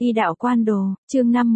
Y đạo quan đồ, chương 5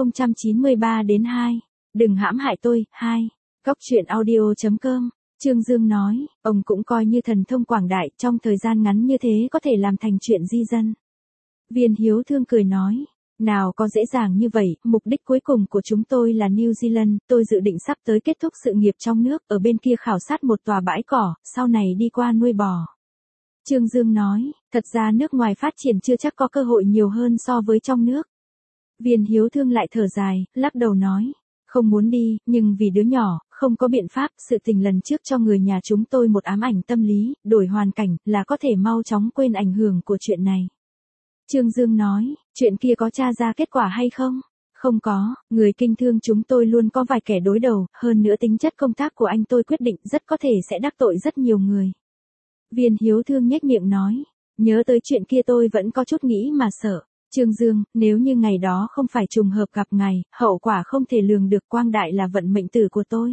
1093 đến 2. Đừng hãm hại tôi, 2. Góc truyện audio.com. Trương Dương nói, ông cũng coi như thần thông quảng đại, trong thời gian ngắn như thế có thể làm thành chuyện di dân. Viên Hiếu Thương cười nói, nào có dễ dàng như vậy, mục đích cuối cùng của chúng tôi là New Zealand, tôi dự định sắp tới kết thúc sự nghiệp trong nước, ở bên kia khảo sát một tòa bãi cỏ, sau này đi qua nuôi bò. Trương Dương nói, thật ra nước ngoài phát triển chưa chắc có cơ hội nhiều hơn so với trong nước. Viên Hiếu Thương lại thở dài, lắc đầu nói, không muốn đi, nhưng vì đứa nhỏ, không có biện pháp, sự tình lần trước cho người nhà chúng tôi một ám ảnh tâm lý, đổi hoàn cảnh, là có thể mau chóng quên ảnh hưởng của chuyện này. Trương Dương nói, chuyện kia có tra ra kết quả hay không? Không có, người kinh thương chúng tôi luôn có vài kẻ đối đầu, hơn nữa tính chất công tác của anh tôi quyết định rất có thể sẽ đắc tội rất nhiều người. Viên Hiếu Thương nhếch miệng nói, nhớ tới chuyện kia tôi vẫn có chút nghĩ mà sợ. Trương Dương, nếu như ngày đó không phải trùng hợp gặp ngài, hậu quả không thể lường được, Quang Đại là vận mệnh tử của tôi.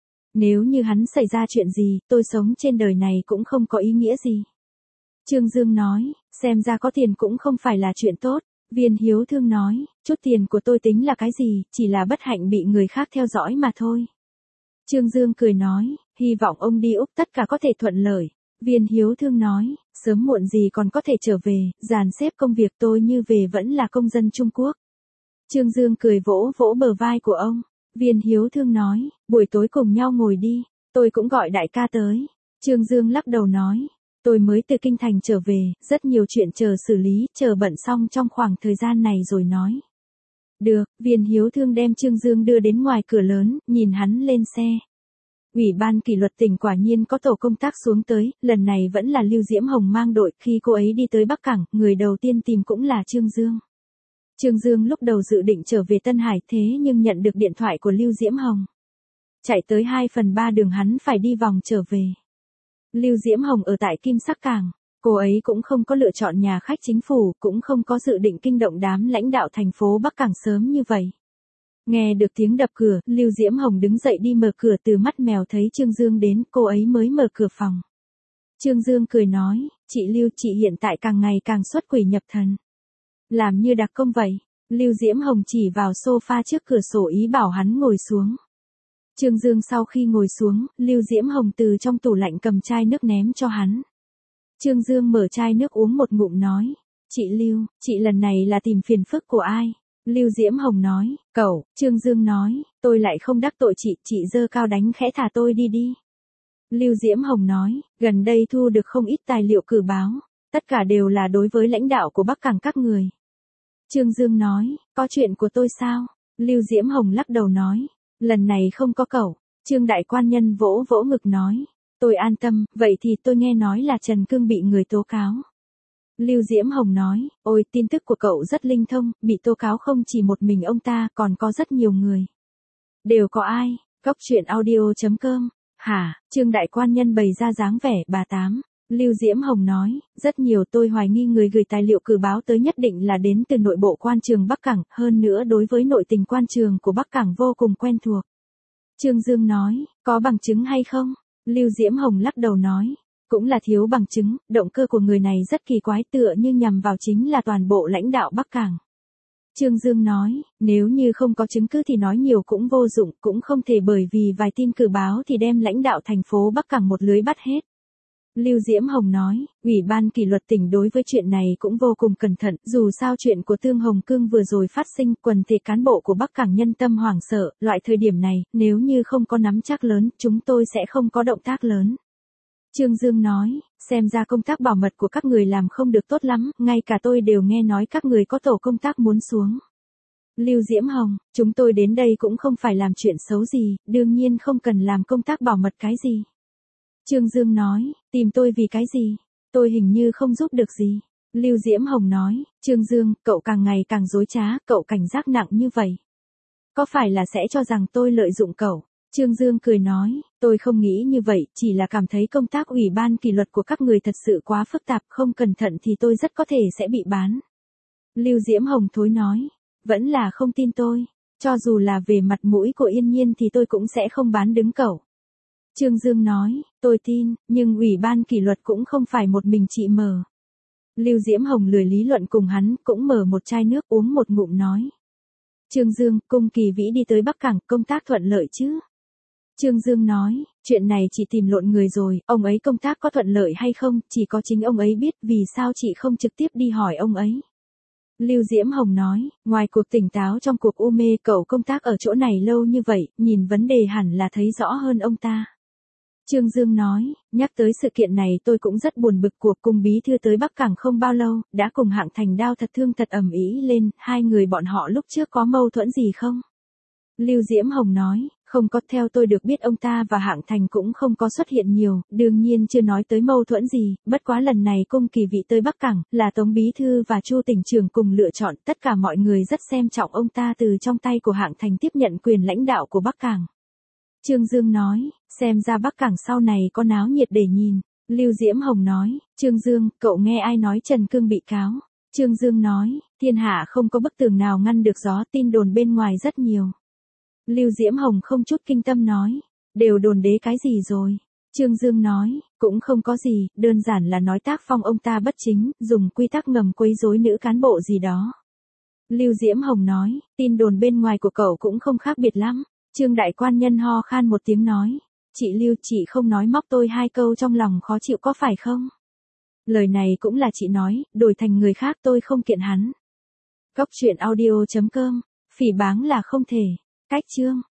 Nếu như hắn xảy ra chuyện gì, tôi sống trên đời này cũng không có ý nghĩa gì. Trương Dương nói, xem ra có tiền cũng không phải là chuyện tốt. Viên Hiếu Thương nói, chút tiền của tôi tính là cái gì, chỉ là bất hạnh bị người khác theo dõi mà thôi. Trương Dương cười nói, hy vọng ông đi Úc tất cả có thể thuận lợi. Viên Hiếu Thương nói, sớm muộn gì còn có thể trở về, dàn xếp công việc, tôi như về vẫn là công dân Trung Quốc. Trương Dương cười vỗ vỗ bờ vai của ông. Viên Hiếu Thương nói, buổi tối cùng nhau ngồi đi, tôi cũng gọi đại ca tới. Trương Dương lắc đầu nói, tôi mới từ Kinh Thành trở về, rất nhiều chuyện chờ xử lý, chờ bận xong trong khoảng thời gian này rồi nói. Được, Viên Hiếu Thương đem Trương Dương đưa đến ngoài cửa lớn, nhìn hắn lên xe. Ủy ban kỷ luật tỉnh quả nhiên có tổ công tác xuống tới, lần này vẫn là Lưu Diễm Hồng mang đội, khi cô ấy đi tới Bắc Cảng, người đầu tiên tìm cũng là Trương Dương. Trương Dương lúc đầu dự định trở về Tân Hải, thế nhưng nhận được điện thoại của Lưu Diễm Hồng. Chạy tới 2/3 đường hắn phải đi vòng trở về. Lưu Diễm Hồng ở tại Kim Sắc Cảng, cô ấy cũng không có lựa chọn nhà khách chính phủ, cũng không có dự định kinh động đám lãnh đạo thành phố Bắc Cảng sớm như vậy. Nghe được tiếng đập cửa, Lưu Diễm Hồng đứng dậy đi mở cửa, từ mắt mèo thấy Trương Dương đến, cô ấy mới mở cửa phòng. Trương Dương cười nói, chị Lưu, chị hiện tại càng ngày càng xuất quỷ nhập thần. Làm như đặc công vậy. Lưu Diễm Hồng chỉ vào sofa trước cửa sổ ý bảo hắn ngồi xuống. Trương Dương sau khi ngồi xuống, Lưu Diễm Hồng từ trong tủ lạnh cầm chai nước ném cho hắn. Trương Dương mở chai nước uống một ngụm nói, chị Lưu, chị lần này là tìm phiền phức của ai? Lưu Diễm Hồng nói, cậu. Trương Dương nói, tôi lại không đắc tội chị giơ cao đánh khẽ thả tôi đi đi. Lưu Diễm Hồng nói, gần đây thu được không ít tài liệu cử báo, tất cả đều là đối với lãnh đạo của Bắc Cảng các người. Trương Dương nói, có chuyện của tôi sao? Lưu Diễm Hồng lắc đầu nói, lần này không có cậu. Trương đại quan nhân vỗ vỗ ngực nói, tôi an tâm, vậy thì tôi nghe nói là Trần Cương bị người tố cáo. Lưu Diễm Hồng nói, ôi, tin tức của cậu rất linh thông, bị tố cáo không chỉ một mình ông ta, còn có rất nhiều người. Đều có ai? Góc truyện audio.com. Hả? Trương đại quan nhân bày ra dáng vẻ bà tám. Lưu Diễm Hồng nói, rất nhiều, tôi hoài nghi người gửi tài liệu cử báo tới nhất định là đến từ nội bộ quan trường Bắc Cảng, hơn nữa đối với nội tình quan trường của Bắc Cảng vô cùng quen thuộc. Trương Dương nói, có bằng chứng hay không? Lưu Diễm Hồng lắc đầu nói, cũng là thiếu bằng chứng, động cơ của người này rất kỳ quái, tựa như nhằm vào chính là toàn bộ lãnh đạo Bắc Cảng. Trương Dương nói, nếu như không có chứng cứ thì nói nhiều cũng vô dụng, cũng không thể bởi vì vài tin cử báo thì đem lãnh đạo thành phố Bắc Cảng một lưới bắt hết. Lưu Diễm Hồng nói, Ủy ban kỷ luật tỉnh đối với chuyện này cũng vô cùng cẩn thận, dù sao chuyện của Tương Hồng Cương vừa rồi phát sinh, quần thể cán bộ của Bắc Cảng nhân tâm hoảng sợ, loại thời điểm này, nếu như không có nắm chắc lớn, chúng tôi sẽ không có động tác lớn. Trương Dương nói, xem ra công tác bảo mật của các người làm không được tốt lắm, ngay cả tôi đều nghe nói các người có tổ công tác muốn xuống. Lưu Diễm Hồng, chúng tôi đến đây cũng không phải làm chuyện xấu gì, đương nhiên không cần làm công tác bảo mật cái gì. Trương Dương nói, tìm tôi vì cái gì? Tôi hình như không giúp được gì. Lưu Diễm Hồng nói, Trương Dương, cậu càng ngày càng dối trá, cậu cảnh giác nặng như vậy. Có phải là sẽ cho rằng tôi lợi dụng cậu? Trương Dương cười nói, tôi không nghĩ như vậy, chỉ là cảm thấy công tác ủy ban kỷ luật của các người thật sự quá phức tạp, không cẩn thận thì tôi rất có thể sẽ bị bán. Lưu Diễm Hồng thối nói, vẫn là không tin tôi, cho dù là về mặt mũi của Yên Nhiên thì tôi cũng sẽ không bán đứng cậu. Trương Dương nói, tôi tin, nhưng ủy ban kỷ luật cũng không phải một mình chị mở. Lưu Diễm Hồng lười lý luận cùng hắn, cũng mở một chai nước uống một ngụm nói. Trương Dương, Cung Kỳ Vĩ đi tới Bắc Cảng, công tác thuận lợi chứ? Trương Dương nói, chuyện này chị tìm lộn người rồi, ông ấy công tác có thuận lợi hay không, chỉ có chính ông ấy biết, vì sao chị không trực tiếp đi hỏi ông ấy. Lưu Diễm Hồng nói, ngoài cuộc tỉnh táo trong cuộc u mê, cậu công tác ở chỗ này lâu như vậy, nhìn vấn đề hẳn là thấy rõ hơn ông ta. Trương Dương nói, nhắc tới sự kiện này tôi cũng rất buồn bực, cuộc cung bí thư tới Bắc Cảng không bao lâu, đã cùng Hạng Thành Đao thật thương thật ầm ĩ lên, hai người bọn họ lúc trước có mâu thuẫn gì không? Lưu Diễm Hồng nói, không có, theo tôi được biết ông ta và Hạng Thành cũng không có xuất hiện nhiều, đương nhiên chưa nói tới mâu thuẫn gì, bất quá lần này Cung Kỳ Vĩ tới Bắc Cảng, là Tống Bí Thư và Chu tỉnh trưởng cùng lựa chọn, tất cả mọi người rất xem trọng ông ta từ trong tay của Hạng Thành tiếp nhận quyền lãnh đạo của Bắc Cảng. Trương Dương nói, xem ra Bắc Cảng sau này có náo nhiệt để nhìn. Lưu Diễm Hồng nói, Trương Dương, cậu nghe ai nói Trần Cương bị cáo? Trương Dương nói, thiên hạ không có bức tường nào ngăn được gió, tin đồn bên ngoài rất nhiều. Lưu Diễm Hồng không chút kinh tâm nói, đều đồn đế cái gì rồi? Trương Dương nói, cũng không có gì, đơn giản là nói tác phong ông ta bất chính, dùng quy tắc ngầm quấy rối nữ cán bộ gì đó. Lưu Diễm Hồng nói, tin đồn bên ngoài của cậu cũng không khác biệt lắm. Trương đại quan nhân ho khan một tiếng nói, chị Lưu, chị không nói móc tôi hai câu trong lòng khó chịu có phải không? Lời này cũng là chị nói, đổi thành người khác tôi không kiện hắn. Cóc truyện audio.com, phỉ báng là không thể. Cách chương